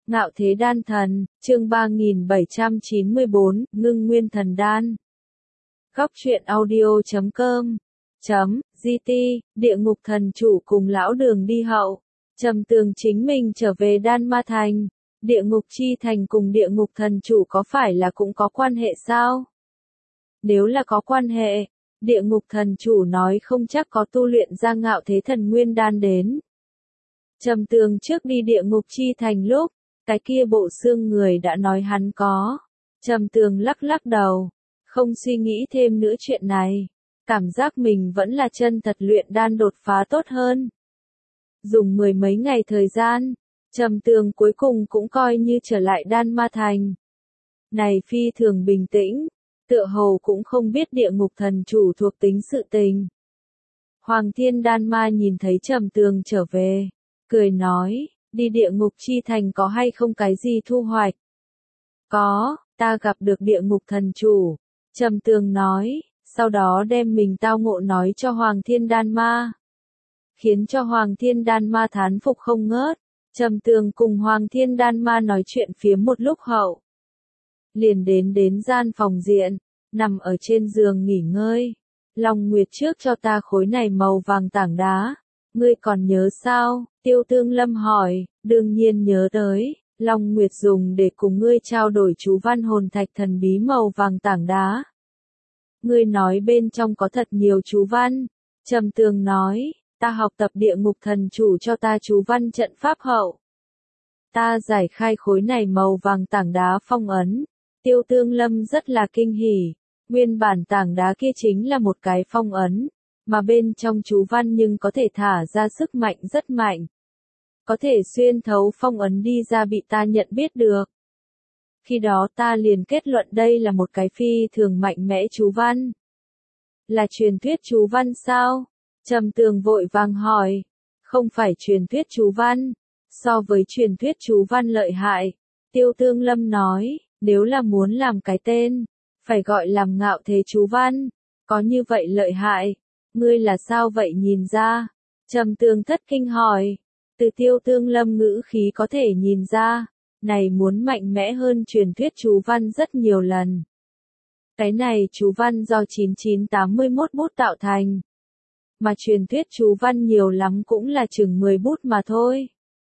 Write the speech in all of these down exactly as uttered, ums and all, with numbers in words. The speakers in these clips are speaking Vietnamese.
Ngạo Thế Đan Thần, chương ba nghìn bảy trăm chín mươi bốn, Ngưng Nguyên Thần Đan. Góc truyện audio chấm com chấm gt, Địa Ngục Thần Chủ cùng Lão Đường đi hậu. Trầm Tường chính mình trở về Đan Ma Thành. Địa Ngục Chi Thành cùng Địa Ngục Thần Chủ có phải là cũng có quan hệ sao? Nếu là có quan hệ, Địa Ngục Thần Chủ nói không chắc có tu luyện ra Ngạo Thế Thần Nguyên Đan đến. Trầm Tường trước đi Địa Ngục Chi Thành lúc, cái kia bộ xương người đã nói hắn có. Trầm Tường lắc lắc đầu, không suy nghĩ thêm nữa chuyện này. Cảm giác mình vẫn là chân thật luyện đan đột phá tốt hơn. Dùng mười mấy ngày thời gian, Trầm Tường cuối cùng cũng coi như trở lại Đan Ma Thành. Này phi thường bình tĩnh, tựa hồ cũng không biết Địa Ngục Thần Chủ thuộc tính sự tình. Hoàng Thiên Đan Ma nhìn thấy Trầm Tường trở về, cười nói, đi Địa Ngục Chi Thành có hay không cái gì thu hoạch? Có, ta gặp được Địa Ngục Thần Chủ. Trầm Tường nói, sau đó đem mình tao ngộ nói cho Hoàng Thiên Đan Ma. Khiến cho Hoàng Thiên Đan Ma thán phục không ngớt. Trầm Tường cùng Hoàng Thiên Đan Ma nói chuyện phiếm một lúc hậu. Liền đến đến gian phòng diện, nằm ở trên giường nghỉ ngơi. Long Nguyệt trước cho ta khối này màu vàng tảng đá. Ngươi còn nhớ sao? Tiêu Tương Lâm hỏi, đương nhiên nhớ tới. Long Nguyệt dùng để cùng ngươi trao đổi chú văn hồn thạch thần bí màu vàng tảng đá. Ngươi nói bên trong có thật nhiều chú văn. Trầm Tường nói, ta học tập Địa Ngục Thần Chủ cho ta chú văn trận pháp hậu. Ta giải khai khối này màu vàng tảng đá phong ấn. Tiêu Tương Lâm rất là kinh hỉ. Nguyên bản tảng đá kia chính là một cái phong ấn, mà bên trong chú văn nhưng có thể thả ra sức mạnh rất mạnh. Có thể xuyên thấu phong ấn đi ra bị ta nhận biết được. Khi đó ta liền kết luận đây là một cái phi thường mạnh mẽ chú văn. Là truyền thuyết chú văn sao? Trầm Tường vội vàng hỏi. Không phải truyền thuyết chú văn. So với truyền thuyết chú văn lợi hại. Tiêu Tương Lâm nói, nếu là muốn làm cái tên, phải gọi làm Ngạo Thế chú văn. Có như vậy lợi hại. Ngươi là sao vậy nhìn ra? Trầm Tường thất kinh hỏi. Từ Tiêu Tương Lâm ngữ khí có thể nhìn ra, này muốn mạnh mẽ hơn truyền thuyết chú văn rất nhiều lần. Cái này chú văn do chín chín tám mươi mốt bút tạo thành. Mà truyền thuyết chú văn nhiều lắm cũng là chừng mười bút mà thôi.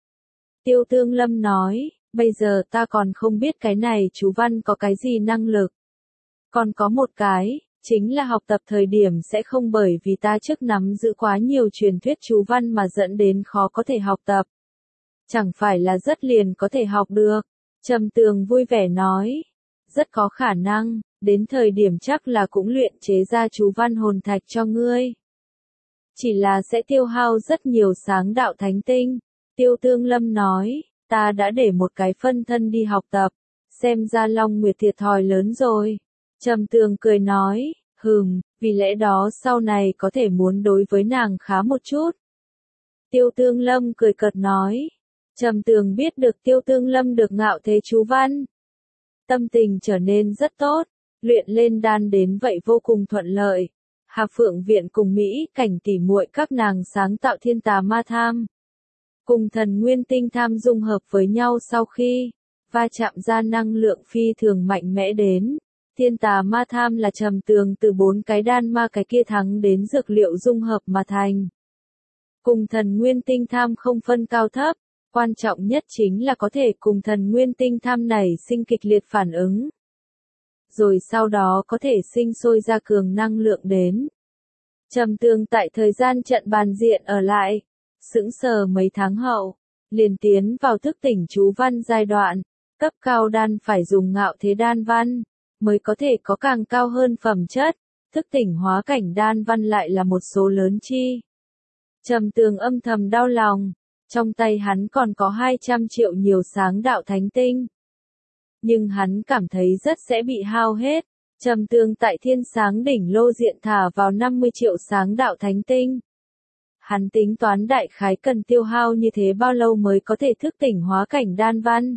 Tiêu Tương Lâm nói, bây giờ ta còn không biết cái này chú văn có cái gì năng lực. Còn có một cái, chính là học tập thời điểm sẽ không bởi vì ta trước nắm giữ quá nhiều truyền thuyết chú văn mà dẫn đến khó có thể học tập. Chẳng phải là rất liền có thể học được. Trầm Tường vui vẻ nói. Rất có khả năng, đến thời điểm chắc là cũng luyện chế ra chú văn hồn thạch cho ngươi. Chỉ là sẽ tiêu hao rất nhiều sáng đạo thánh tinh. Tiêu Tương Lâm nói, ta đã để một cái phân thân đi học tập. Xem ra Long Nguyệt thiệt thòi lớn rồi. Trầm Tường cười nói, hừm, vì lẽ đó sau này có thể muốn đối với nàng khá một chút. Tiêu Tương Lâm cười cợt nói. Trầm Tường biết được Tiêu Tương Lâm được Ngạo Thế chú văn. Tâm tình trở nên rất tốt, luyện lên đan đến vậy vô cùng thuận lợi. Hà Phượng Viện cùng Mỹ Cảnh tỉ muội các nàng sáng tạo Thiên Tà Ma Tham. Cùng Thần Nguyên Tinh Tham dung hợp với nhau sau khi va chạm ra năng lượng phi thường mạnh mẽ đến. Thiên Tà Ma Tham là Trầm Tường từ bốn cái đan ma cái kia thắng đến dược liệu dung hợp mà thành. Cùng Thần Nguyên Tinh Tham không phân cao thấp, quan trọng nhất chính là có thể cùng Thần Nguyên Tinh Tham này sinh kịch liệt phản ứng. Rồi sau đó có thể sinh sôi ra cường năng lượng đến. Trầm Tường tại thời gian trận bàn diện ở lại, sững sờ mấy tháng hậu, liền tiến vào thức tỉnh chú văn giai đoạn, cấp cao đan phải dùng Ngạo Thế đan văn, mới có thể có càng cao hơn phẩm chất, thức tỉnh hóa cảnh đan văn lại là một số lớn chi. Trầm Tường âm thầm đau lòng, trong tay hắn còn có hai trăm triệu nhiều sáng đạo thánh tinh. Nhưng hắn cảm thấy rất sẽ bị hao hết. Trầm Tường tại Thiên Sáng đỉnh lô diện thả vào năm mươi triệu sáng đạo thánh tinh. Hắn tính toán đại khái cần tiêu hao như thế bao lâu mới có thể thức tỉnh hóa cảnh đan văn.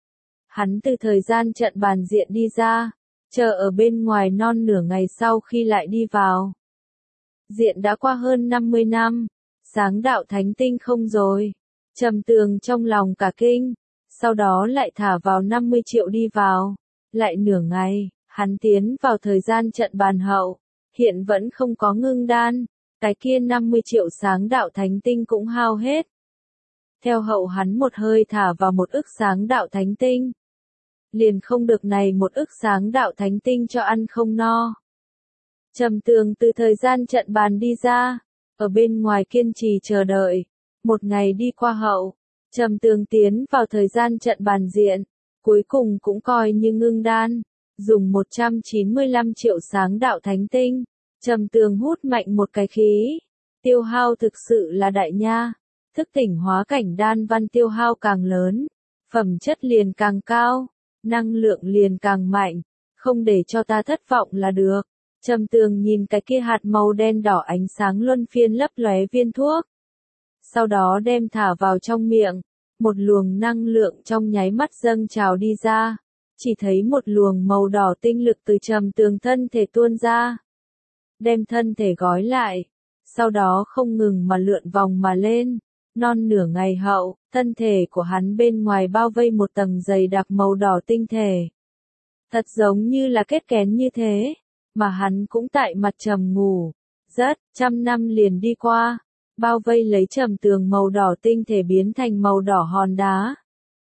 Hắn từ thời gian trận bàn diện đi ra, chờ ở bên ngoài non nửa ngày sau khi lại đi vào. Diện đã qua hơn năm mươi năm, sáng đạo thánh tinh không rồi. Trầm Tường trong lòng cả kinh, sau đó lại thả vào năm mươi triệu đi vào, lại nửa ngày, hắn tiến vào thời gian trận bàn hậu, hiện vẫn không có ngưng đan, cái kia năm mươi triệu sáng đạo thánh tinh cũng hao hết. Theo hậu hắn một hơi thả vào một ức sáng đạo thánh tinh. Liền không được này một ức sáng đạo thánh tinh cho ăn không no. Trầm Tường từ thời gian trận bàn đi ra, ở bên ngoài kiên trì chờ đợi. Một ngày đi qua hậu, Trầm Tường tiến vào thời gian trận bàn diện, cuối cùng cũng coi như ngưng đan, dùng một trăm chín mươi lăm triệu sáng đạo thánh tinh. Trầm Tường hút mạnh một cái khí, tiêu hao thực sự là đại nha, thức tỉnh hóa cảnh đan văn tiêu hao càng lớn, phẩm chất liền càng cao, năng lượng liền càng mạnh, không để cho ta thất vọng là được. Trầm Tường nhìn cái kia hạt màu đen đỏ ánh sáng luân phiên lấp lóe viên thuốc, sau đó đem thả vào trong miệng, một luồng năng lượng trong nháy mắt dâng trào đi ra, chỉ thấy một luồng màu đỏ tinh lực từ Trầm Tường thân thể tuôn ra, đem thân thể gói lại, sau đó không ngừng mà lượn vòng mà lên, non nửa ngày hậu, thân thể của hắn bên ngoài bao vây một tầng dày đặc màu đỏ tinh thể. Thật giống như là kết kén như thế, mà hắn cũng tại mặt trầm ngủ, rất, trăm năm liền đi qua, bao vây lấy Trầm Tường màu đỏ tinh thể biến thành màu đỏ hòn đá.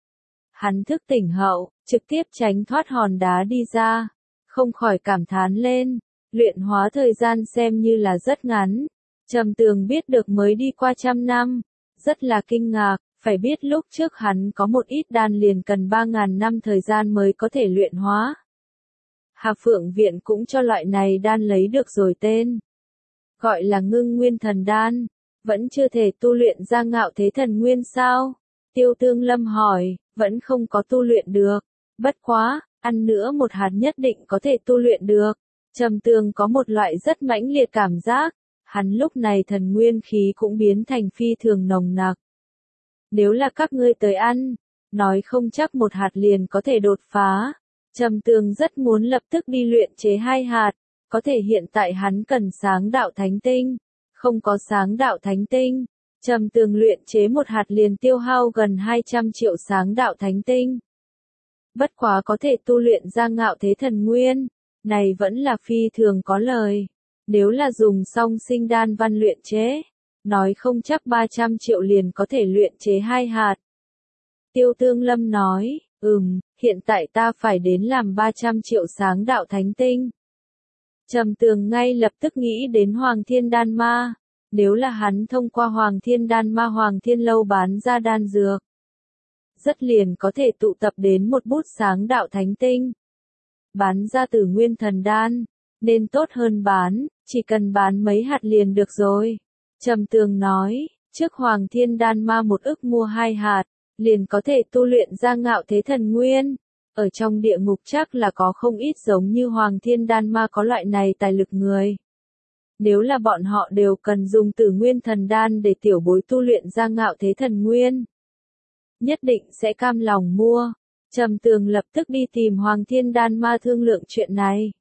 Hắn thức tỉnh hậu, trực tiếp tránh thoát hòn đá đi ra, không khỏi cảm thán lên, luyện hóa thời gian xem như là rất ngắn. Trầm Tường biết được mới đi qua trăm năm, rất là kinh ngạc, phải biết lúc trước hắn có một ít đan liền cần ba ngàn năm thời gian mới có thể luyện hóa. Hà Phượng Viện cũng cho loại này đan lấy được rồi tên. Gọi là ngưng nguyên thần đan, vẫn chưa thể tu luyện ra ngạo thế thần nguyên sao? Tiêu Tương Lâm hỏi, vẫn không có tu luyện được, bất quá, ăn nữa một hạt nhất định có thể tu luyện được. Trầm Tường có một loại rất mãnh liệt cảm giác, hắn lúc này thần nguyên khí cũng biến thành phi thường nồng nặc. Nếu là các ngươi tới ăn, nói không chắc một hạt liền có thể đột phá. Trầm Tường rất muốn lập tức đi luyện chế hai hạt, có thể hiện tại hắn cần sáng đạo thánh tinh, không có sáng đạo thánh tinh. Trầm Tường luyện chế một hạt liền tiêu hao gần hai trăm triệu sáng đạo thánh tinh. Bất quá có thể tu luyện ra ngạo thế thần nguyên, này vẫn là phi thường có lời. Nếu là dùng song sinh đan văn luyện chế, nói không chắc ba trăm triệu liền có thể luyện chế hai hạt. Tiêu Tương Lâm nói, ừm, hiện tại ta phải đến làm ba trăm triệu sáng đạo thánh tinh. Trầm Tường ngay lập tức nghĩ đến Hoàng Thiên Đan Ma, nếu là hắn thông qua Hoàng Thiên Đan Ma Hoàng Thiên Lâu bán ra đan dược, rất liền có thể tụ tập đến một bút sáng đạo thánh tinh. Bán ra từ nguyên thần đan, nên tốt hơn bán, chỉ cần bán mấy hạt liền được rồi. Trầm Tường nói, trước Hoàng Thiên Đan Ma một ức mua hai hạt, liền có thể tu luyện ra ngạo thế thần nguyên. Ở trong địa ngục chắc là có không ít giống như Hoàng Thiên Đan Ma có loại này tài lực người. Nếu là bọn họ đều cần dùng tử nguyên thần đan để tiểu bối tu luyện ra ngạo thế thần nguyên, nhất định sẽ cam lòng mua. Trầm Tường lập tức đi tìm Hoàng Thiên Đan Ma thương lượng chuyện này.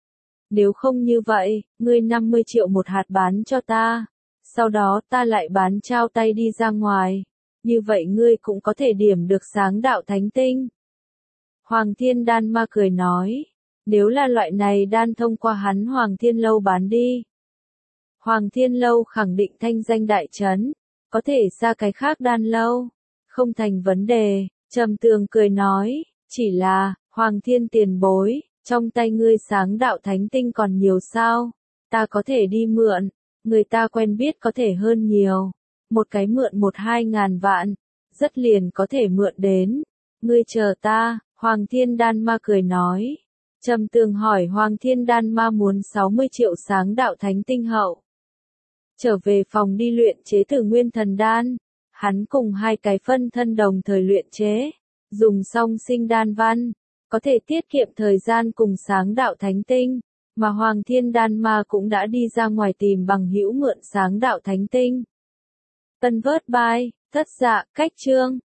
Nếu không như vậy, ngươi năm mươi triệu một hạt bán cho ta, sau đó ta lại bán trao tay đi ra ngoài, như vậy ngươi cũng có thể điểm được sáng đạo thánh tinh. Hoàng Thiên Đan Ma cười nói, nếu là loại này đan thông qua hắn Hoàng Thiên Lâu bán đi, Hoàng Thiên Lâu khẳng định thanh danh đại chấn, có thể ra cái khác đan lâu, không thành vấn đề. Trầm Tường cười nói, chỉ là, Hoàng Thiên tiền bối, trong tay ngươi sáng đạo thánh tinh còn nhiều sao, ta có thể đi mượn, người ta quen biết có thể hơn nhiều, một cái mượn một hai ngàn vạn, rất liền có thể mượn đến, ngươi chờ ta. Hoàng Thiên Đan Ma cười nói. Trầm Tường hỏi Hoàng Thiên Đan Ma muốn sáu mươi triệu sáng đạo thánh tinh hậu. Trở về phòng đi luyện chế tử nguyên thần đan, hắn cùng hai cái phân thân đồng thời luyện chế, dùng song sinh đan văn, có thể tiết kiệm thời gian cùng sáng đạo thánh tinh, mà Hoàng Thiên Đan Ma cũng đã đi ra ngoài tìm bằng hữu mượn sáng đạo thánh tinh. Tân vớt bài, thất dạ, cách chương.